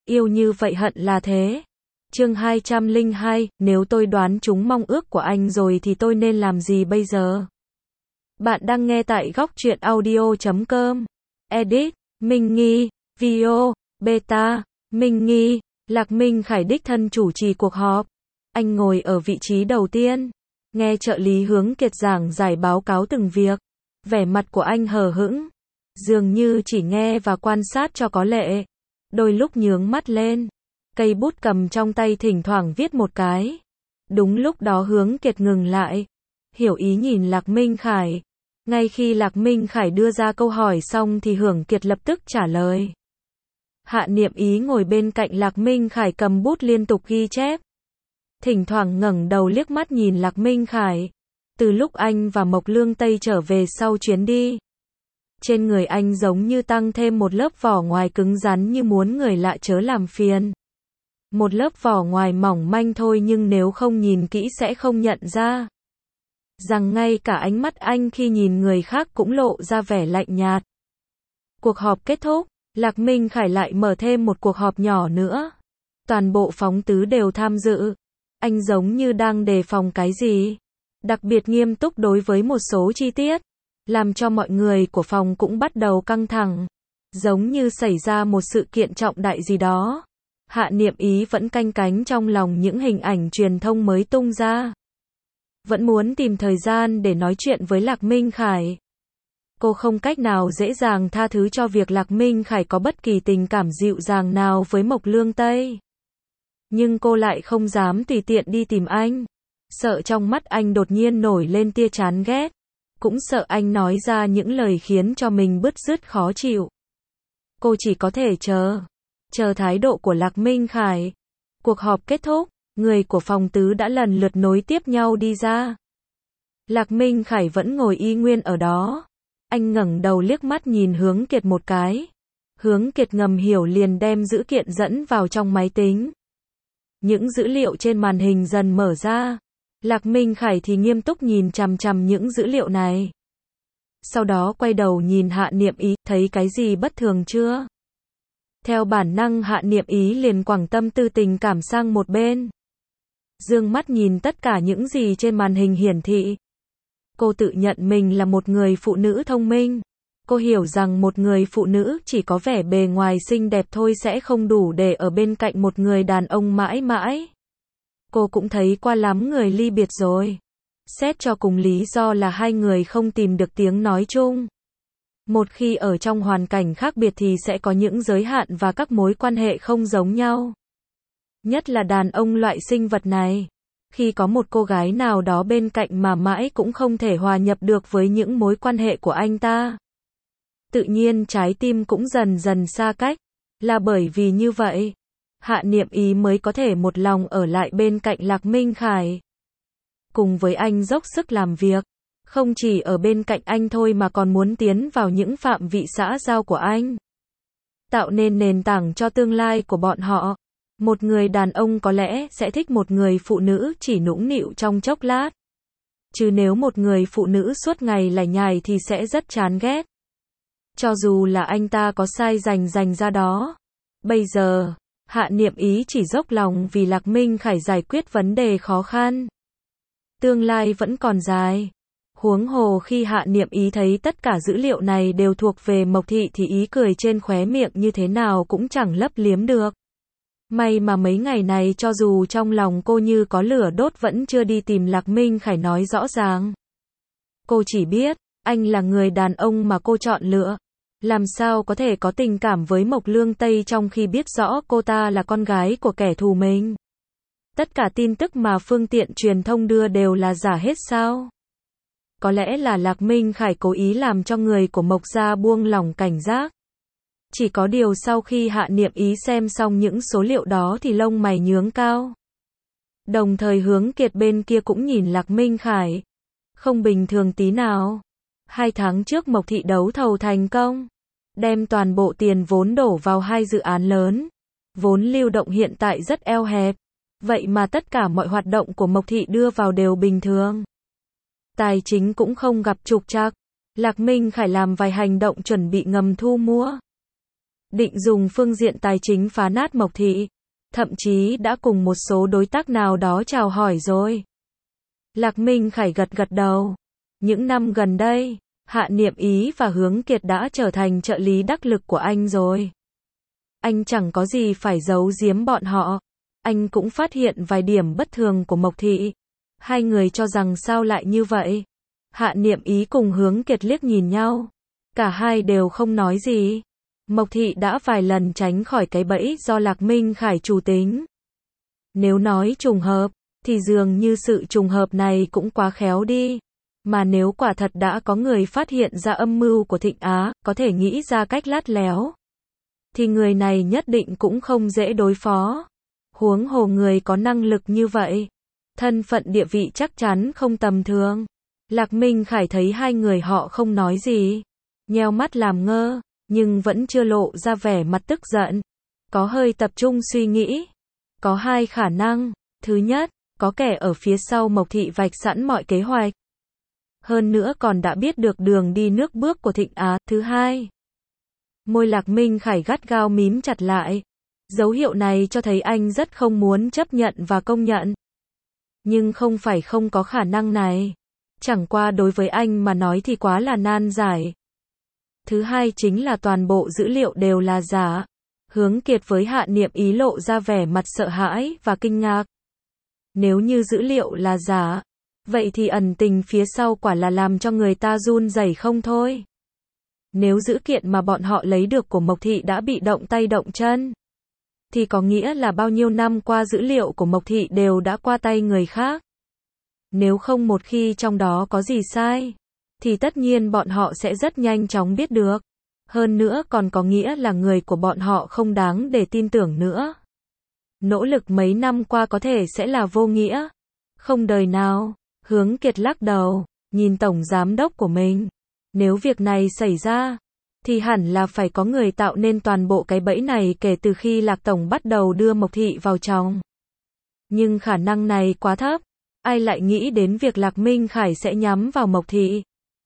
Yêu như vậy hận là thế. Chương 202, nếu tôi đoán trúng mong ước của anh rồi thì tôi nên làm gì bây giờ? Bạn đang nghe tại góc truyện audio.com. Edit, Minh Nghi, Video, Beta, Minh Nghi, Lạc Minh Khải đích thân chủ trì cuộc họp. Anh ngồi ở vị trí đầu tiên, nghe trợ lý Hướng Kiệt giảng giải báo cáo từng việc. Vẻ mặt của anh hờ hững, dường như chỉ nghe và quan sát cho có lệ. Đôi lúc nhướng mắt lên, cây bút cầm trong tay thỉnh thoảng viết một cái. Đúng lúc đó Hướng Kiệt ngừng lại, hiểu ý nhìn Lạc Minh Khải. Ngay khi Lạc Minh Khải đưa ra câu hỏi xong thì Hướng Kiệt lập tức trả lời. Hạ Niệm Ý ngồi bên cạnh Lạc Minh Khải cầm bút liên tục ghi chép. Thỉnh thoảng ngẩng đầu liếc mắt nhìn Lạc Minh Khải. Từ lúc anh và Mộc Lương Tây trở về sau chuyến đi, trên người anh giống như tăng thêm một lớp vỏ ngoài cứng rắn như muốn người lạ chớ làm phiền. Một lớp vỏ ngoài mỏng manh thôi nhưng nếu không nhìn kỹ sẽ không nhận ra rằng ngay cả ánh mắt anh khi nhìn người khác cũng lộ ra vẻ lạnh nhạt. Cuộc họp kết thúc, Lạc Minh Khải lại mở thêm một cuộc họp nhỏ nữa. Toàn bộ phóng tứ đều tham dự. Anh giống như đang đề phòng cái gì, đặc biệt nghiêm túc đối với một số chi tiết, làm cho mọi người của phòng cũng bắt đầu căng thẳng, giống như xảy ra một sự kiện trọng đại gì đó. Hạ Niệm Ý vẫn canh cánh trong lòng những hình ảnh truyền thông mới tung ra. Vẫn muốn tìm thời gian để nói chuyện với Lạc Minh Khải. Cô không cách nào dễ dàng tha thứ cho việc Lạc Minh Khải có bất kỳ tình cảm dịu dàng nào với Mộc Lương Tây. Nhưng cô lại không dám tùy tiện đi tìm anh. Sợ trong mắt anh đột nhiên nổi lên tia chán ghét. Cũng sợ anh nói ra những lời khiến cho mình bứt rứt khó chịu. Cô chỉ có thể chờ thái độ của Lạc Minh Khải. Cuộc họp kết thúc, người của phòng tứ đã lần lượt nối tiếp nhau đi ra. Lạc Minh Khải vẫn ngồi y nguyên ở đó. Anh ngẩng đầu liếc mắt nhìn Hướng Kiệt một cái. Hướng Kiệt ngầm hiểu liền đem dữ kiện dẫn vào trong máy tính. Những dữ liệu trên màn hình dần mở ra. Lạc Minh Khải thì nghiêm túc nhìn chằm chằm những dữ liệu này. Sau đó quay đầu nhìn Hạ Niệm Ý, thấy cái gì bất thường chưa? Theo bản năng Hạ Niệm Ý liền quẳng tâm tư tình cảm sang một bên. Dương mắt nhìn tất cả những gì trên màn hình hiển thị. Cô tự nhận mình là một người phụ nữ thông minh. Cô hiểu rằng một người phụ nữ chỉ có vẻ bề ngoài xinh đẹp thôi sẽ không đủ để ở bên cạnh một người đàn ông mãi mãi. Cô cũng thấy qua lắm người ly biệt rồi. Xét cho cùng lý do là hai người không tìm được tiếng nói chung. Một khi ở trong hoàn cảnh khác biệt thì sẽ có những giới hạn và các mối quan hệ không giống nhau. Nhất là đàn ông loại sinh vật này. Khi có một cô gái nào đó bên cạnh mà mãi cũng không thể hòa nhập được với những mối quan hệ của anh ta, tự nhiên trái tim cũng dần dần xa cách. Là bởi vì như vậy, Hạ Niệm Ý mới có thể một lòng ở lại bên cạnh Lạc Minh Khải. Cùng với anh dốc sức làm việc, không chỉ ở bên cạnh anh thôi mà còn muốn tiến vào những phạm vị xã giao của anh. Tạo nên nền tảng cho tương lai của bọn họ. Một người đàn ông có lẽ sẽ thích một người phụ nữ chỉ nũng nịu trong chốc lát. Chứ nếu một người phụ nữ suốt ngày lải nhải thì sẽ rất chán ghét. Cho dù là anh ta có sai dành ra đó. Bây giờ, Hạ Niệm Ý chỉ dốc lòng vì Lạc Minh Khải giải quyết vấn đề khó khăn. Tương lai vẫn còn dài. Huống hồ khi Hạ Niệm Ý thấy tất cả dữ liệu này đều thuộc về Mộc Thị thì ý cười trên khóe miệng như thế nào cũng chẳng lấp liếm được. May mà mấy ngày này cho dù trong lòng cô như có lửa đốt vẫn chưa đi tìm Lạc Minh Khải nói rõ ràng. Cô chỉ biết, anh là người đàn ông mà cô chọn lựa. Làm sao có thể có tình cảm với Mộc Lương Tây trong khi biết rõ cô ta là con gái của kẻ thù mình? Tất cả tin tức mà phương tiện truyền thông đưa đều là giả hết sao? Có lẽ là Lạc Minh Khải cố ý làm cho người của Mộc gia buông lỏng cảnh giác. Chỉ có điều sau khi Hạ Niệm Ý xem xong những số liệu đó thì lông mày nhướng cao. Đồng thời Hướng Kiệt bên kia cũng nhìn Lạc Minh Khải. Không bình thường tí nào. 2 tháng trước Mộc Thị đấu thầu thành công. Đem toàn bộ tiền vốn đổ vào 2 dự án lớn. Vốn lưu động hiện tại rất eo hẹp. Vậy mà tất cả mọi hoạt động của Mộc Thị đưa vào đều bình thường. Tài chính cũng không gặp trục trặc. Lạc Minh Khải làm vài hành động chuẩn bị ngầm thu mua. định dùng phương diện tài chính phá nát Mộc Thị. Thậm chí đã cùng một số đối tác nào đó chào hỏi rồi. Lạc Minh Khải gật gật đầu. Những năm gần đây, Hạ Niệm Ý và Hướng Kiệt đã trở thành trợ lý đắc lực của anh rồi. Anh chẳng có gì phải giấu giếm bọn họ. Anh cũng phát hiện vài điểm bất thường của Mộc Thị. Hai người cho rằng sao lại như vậy. Hạ Niệm Ý cùng Hướng Kiệt liếc nhìn nhau. Cả hai đều không nói gì. Mộc Thị đã vài lần tránh khỏi cái bẫy do Lạc Minh Khải chủ tính. Nếu nói trùng hợp, thì dường như sự trùng hợp này cũng quá khéo đi. Mà nếu quả thật đã có người phát hiện ra âm mưu của Thịnh Á, có thể nghĩ ra cách lắt léo, thì người này nhất định cũng không dễ đối phó. Huống hồ người có năng lực như vậy, thân phận địa vị chắc chắn không tầm thường. Lạc Minh Khải thấy hai người họ không nói gì, nheo mắt làm ngơ, nhưng vẫn chưa lộ ra vẻ mặt tức giận. Có hơi tập trung suy nghĩ. Có hai khả năng. Thứ nhất, có kẻ ở phía sau Mộc Thị vạch sẵn mọi kế hoạch. Hơn nữa còn đã biết được đường đi nước bước của Thịnh Á. Thứ hai, môi Lạc Minh Khải gắt gao mím chặt lại. Dấu hiệu này cho thấy anh rất không muốn chấp nhận và công nhận. Nhưng không phải không có khả năng này. Chẳng qua đối với anh mà nói thì quá là nan giải. Thứ hai chính là toàn bộ dữ liệu đều là giả. Hướng Kiệt với Hạ Niệm Ý lộ ra vẻ mặt sợ hãi và kinh ngạc. Nếu như dữ liệu là giả, vậy thì ẩn tình phía sau quả là làm cho người ta run rẩy không thôi. Nếu dữ kiện mà bọn họ lấy được của Mộc Thị đã bị động tay động chân, thì có nghĩa là bao nhiêu năm qua dữ liệu của Mộc Thị đều đã qua tay người khác. Nếu không một khi trong đó có gì sai, thì tất nhiên bọn họ sẽ rất nhanh chóng biết được. Hơn nữa còn có nghĩa là người của bọn họ không đáng để tin tưởng nữa. Nỗ lực mấy năm qua có thể sẽ là vô nghĩa. Không đời nào. Hướng Kiệt lắc đầu, nhìn tổng giám đốc của mình. Nếu việc này xảy ra, thì hẳn là phải có người tạo nên toàn bộ cái bẫy này kể từ khi Lạc Tổng bắt đầu đưa Mộc Thị vào trong. Nhưng khả năng này quá thấp. Ai lại nghĩ đến việc Lạc Minh Khải sẽ nhắm vào Mộc Thị?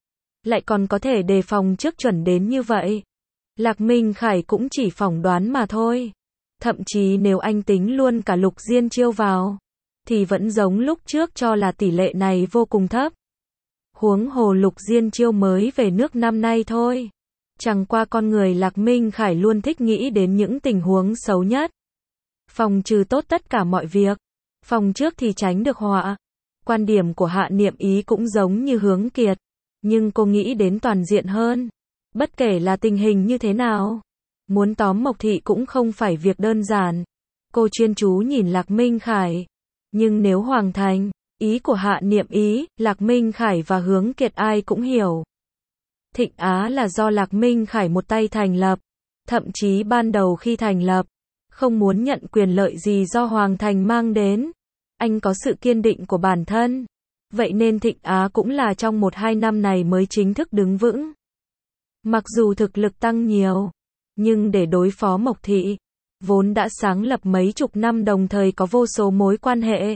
Lại còn có thể đề phòng trước chuẩn đến như vậy. Lạc Minh Khải cũng chỉ phỏng đoán mà thôi. Thậm chí nếu anh tính luôn cả Lục Diên Chiêu vào, thì vẫn giống lúc trước cho là tỷ lệ này vô cùng thấp. Huống hồ Lục Diên Chiêu mới về nước năm nay thôi. Chẳng qua con người Lạc Minh Khải luôn thích nghĩ đến những tình huống xấu nhất. Phòng trừ tốt tất cả mọi việc. Phòng trước thì tránh được họa. Quan điểm của Hạ Niệm Ý cũng giống như Hướng Kiệt. Nhưng cô nghĩ đến toàn diện hơn. Bất kể là tình hình như thế nào, muốn tóm Mộc Thị cũng không phải việc đơn giản. Cô chuyên chú nhìn Lạc Minh Khải. Nhưng nếu hoàn thành, ý của Hạ Niệm Ý, Lạc Minh Khải và Hướng Kiệt ai cũng hiểu. Thịnh Á là do Lạc Minh Khải một tay thành lập. Thậm chí ban đầu khi thành lập, không muốn nhận quyền lợi gì do Hoàng Thành mang đến. Anh có sự kiên định của bản thân. Vậy nên Thịnh Á cũng là trong 1-2 năm này mới chính thức đứng vững. Mặc dù thực lực tăng nhiều, nhưng để đối phó Mộc Thị, vốn đã sáng lập mấy chục năm đồng thời có vô số mối quan hệ,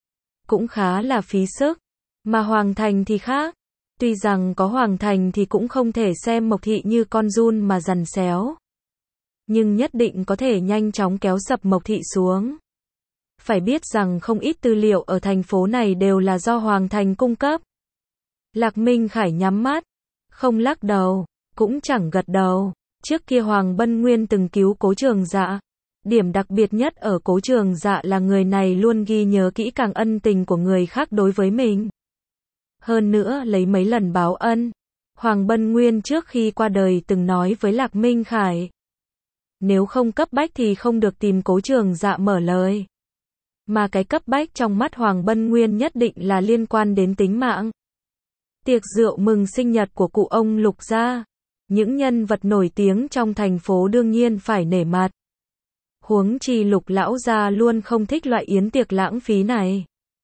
cũng khá là phí sức. Mà Hoàng Thành thì khác. Tuy rằng có Hoàng Thành thì cũng không thể xem Mộc Thị như con giun mà giằn xéo. Nhưng nhất định có thể nhanh chóng kéo sập Mộc Thị xuống. Phải biết rằng không ít tư liệu ở thành phố này đều là do Hoàng Thành cung cấp. Lạc Minh Khải nhắm mắt, không lắc đầu, cũng chẳng gật đầu. Trước kia Hoàng Bân Nguyên từng cứu Cố Trường Dạ. Điểm đặc biệt nhất ở Cố Trường Dạ là người này luôn ghi nhớ kỹ càng ân tình của người khác đối với mình. Hơn nữa lấy mấy lần báo ân, Hoàng Bân Nguyên trước khi qua đời từng nói với Lạc Minh Khải. Nếu không cấp bách thì không được tìm Cố Trường Dạ mở lời. Mà cái cấp bách trong mắt Hoàng Bân Nguyên nhất định là liên quan đến tính mạng. Tiệc rượu mừng sinh nhật của cụ ông Lục gia. Những nhân vật nổi tiếng trong thành phố đương nhiên phải nể mặt. Huống chi Lục lão gia luôn không thích loại yến tiệc lãng phí này.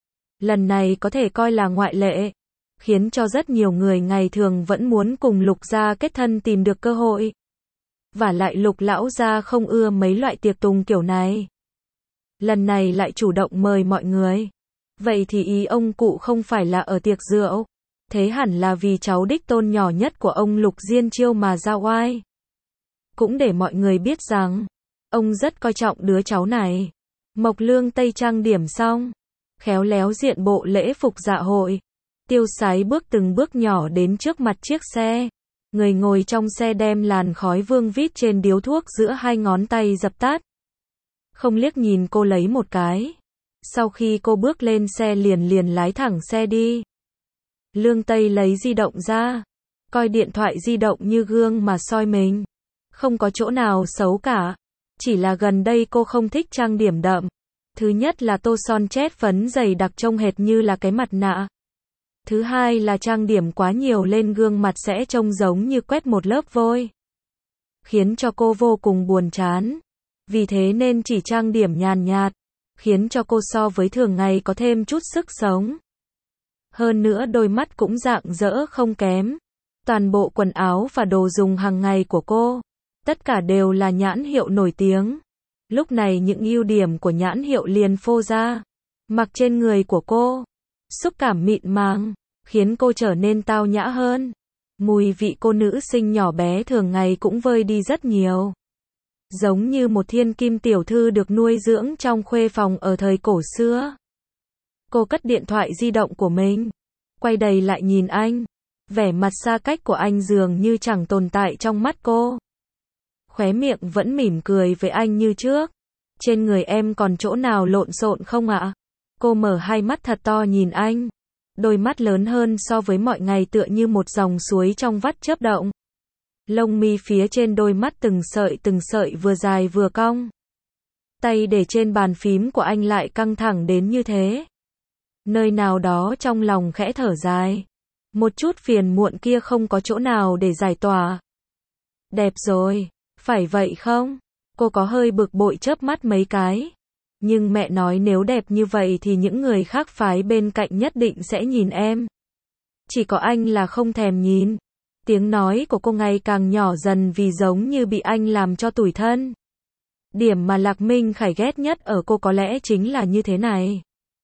Lần này có thể coi là ngoại lệ, khiến cho rất nhiều người ngày thường vẫn muốn cùng Lục gia kết thân tìm được cơ hội. Vả lại Lục lão gia không ưa mấy loại tiệc tùng kiểu này. Lần này lại chủ động mời mọi người. Vậy thì ý ông cụ không phải là ở tiệc rượu. Thế hẳn là vì cháu đích tôn nhỏ nhất của ông Lục Diên Chiêu mà ra oai. cũng để mọi người biết rằng, ông rất coi trọng đứa cháu này. Mộc Lương Tây trang điểm xong, khéo léo diện bộ lễ phục dạ hội, tiêu sái bước từng bước nhỏ đến trước mặt chiếc xe. Người ngồi trong xe đem làn khói vương vít trên điếu thuốc giữa hai ngón tay dập tắt. Không liếc nhìn cô lấy một cái. Sau khi cô bước lên xe liền lái thẳng xe đi. Lương Tây lấy di động ra, coi điện thoại di động như gương mà soi mình. Không có chỗ nào xấu cả. Chỉ là gần đây cô không thích trang điểm đậm. Thứ nhất là tô son chét phấn dày đặc trông hệt như là cái mặt nạ. Thứ hai là trang điểm quá nhiều lên gương mặt sẽ trông giống như quét một lớp vôi. Khiến cho cô vô cùng buồn chán. Vì thế nên chỉ trang điểm nhàn nhạt, khiến cho cô so với thường ngày có thêm chút sức sống. Hơn nữa đôi mắt cũng rạng rỡ không kém. Toàn bộ quần áo và đồ dùng hàng ngày của cô, tất cả đều là nhãn hiệu nổi tiếng. Lúc này những ưu điểm của nhãn hiệu liền phô ra. Mặc trên người của cô, xúc cảm mịn màng, khiến cô trở nên tao nhã hơn. Mùi vị cô nữ sinh nhỏ bé thường ngày cũng vơi đi rất nhiều. Giống như một thiên kim tiểu thư được nuôi dưỡng trong khuê phòng ở thời cổ xưa. Cô cất điện thoại di động của mình, quay đầy lại nhìn anh. Vẻ mặt xa cách của anh dường như chẳng tồn tại trong mắt cô. Khóe miệng vẫn mỉm cười với anh như trước. Trên người em còn chỗ nào lộn xộn không ạ? Cô mở hai mắt thật to nhìn anh. Đôi mắt lớn hơn so với mọi ngày tựa như một dòng suối trong vắt chớp động. Lông mi phía trên đôi mắt từng sợi vừa dài vừa cong. Tay để trên bàn phím của anh lại căng thẳng đến như thế. Nơi nào đó trong lòng khẽ thở dài. Một chút phiền muộn kia không có chỗ nào để giải tỏa. Đẹp rồi, phải vậy không? Cô có hơi bực bội chớp mắt mấy cái. Nhưng mẹ nói nếu đẹp như vậy thì những người khác phái bên cạnh nhất định sẽ nhìn em. Chỉ có anh là không thèm nhìn. Tiếng nói của cô ngày càng nhỏ dần vì giống như bị anh làm cho tủi thân. Điểm mà Lạc Minh Khải ghét nhất ở cô có lẽ chính là như thế này.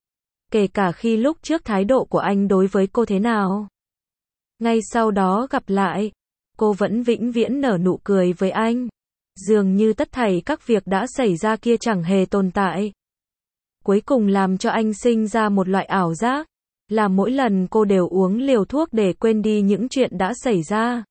Kể cả khi lúc trước thái độ của anh đối với cô thế nào. Ngay sau đó gặp lại, cô vẫn vĩnh viễn nở nụ cười với anh. Dường như tất thảy các việc đã xảy ra kia chẳng hề tồn tại. Cuối cùng làm cho anh sinh ra một loại ảo giác, là mỗi lần cô đều uống liều thuốc để quên đi những chuyện đã xảy ra.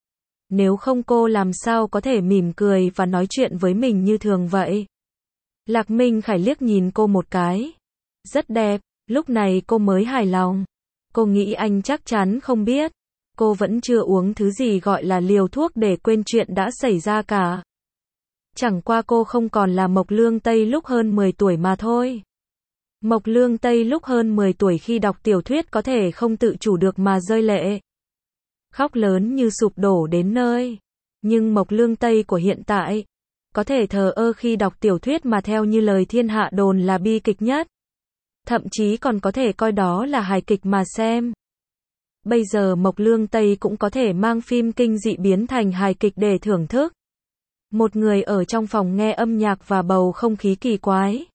Nếu không cô làm sao có thể mỉm cười và nói chuyện với mình như thường vậy. Lạc Minh Khải liếc nhìn cô một cái. Rất đẹp, lúc này cô mới hài lòng. Cô nghĩ anh chắc chắn không biết. Cô vẫn chưa uống thứ gì gọi là liều thuốc để quên chuyện đã xảy ra cả. Chẳng qua cô không còn là Mộc Lương Tây lúc hơn 10 tuổi mà thôi. Mộc Lương Tây lúc hơn 10 tuổi khi đọc tiểu thuyết có thể không tự chủ được mà rơi lệ. Khóc lớn như sụp đổ đến nơi. Nhưng Mộc Lương Tây của hiện tại, có thể thờ ơ khi đọc tiểu thuyết mà theo như lời thiên hạ đồn là bi kịch nhất. Thậm chí còn có thể coi đó là hài kịch mà xem. Bây giờ Mộc Lương Tây cũng có thể mang phim kinh dị biến thành hài kịch để thưởng thức. Một người ở trong phòng nghe âm nhạc và bầu không khí kỳ quái.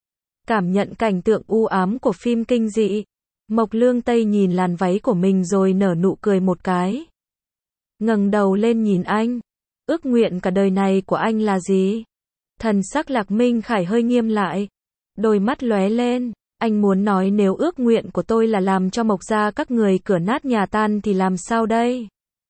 Cảm nhận cảnh tượng u ám của phim kinh dị. Mộc Lương Tây nhìn làn váy của mình rồi nở nụ cười một cái. Ngẩng đầu lên nhìn anh. Ước nguyện cả đời này của anh là gì? Thần sắc Lạc Minh Khải hơi nghiêm lại. Đôi mắt lóe lên. Anh muốn nói nếu ước nguyện của tôi là làm cho Mộc gia các người cửa nát nhà tan thì làm sao đây?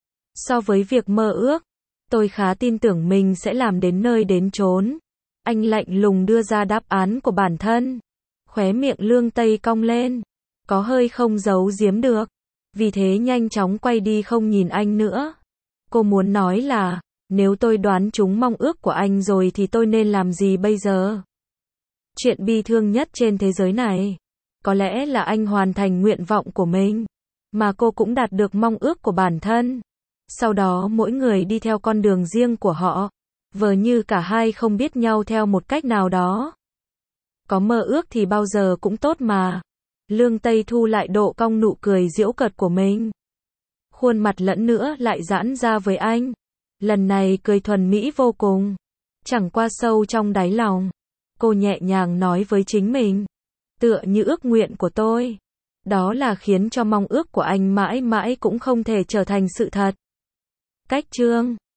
So với việc mơ ước, tôi khá tin tưởng mình sẽ làm đến nơi đến chốn. Anh lạnh lùng đưa ra đáp án của bản thân. Khóe miệng Lương Tây cong lên. Có hơi không giấu giếm được. Vì thế nhanh chóng quay đi không nhìn anh nữa. Cô muốn nói là, nếu tôi đoán trúng mong ước của anh rồi thì tôi nên làm gì bây giờ? Chuyện bi thương nhất trên thế giới này. Có lẽ là anh hoàn thành nguyện vọng của mình. Mà cô cũng đạt được mong ước của bản thân. Sau đó mỗi người đi theo con đường riêng của họ. Vờ như cả hai không biết nhau theo một cách nào đó. Có mơ ước thì bao giờ cũng tốt mà. Lương Tây thu lại độ cong nụ cười giễu cợt của mình. Khuôn mặt lẫn nữa lại giãn ra với anh. Lần này cười thuần mỹ vô cùng. Chẳng qua sâu trong đáy lòng. Cô nhẹ nhàng nói với chính mình. Tựa như ước nguyện của tôi. Đó là khiến cho mong ước của anh mãi mãi cũng không thể trở thành sự thật. Cách chương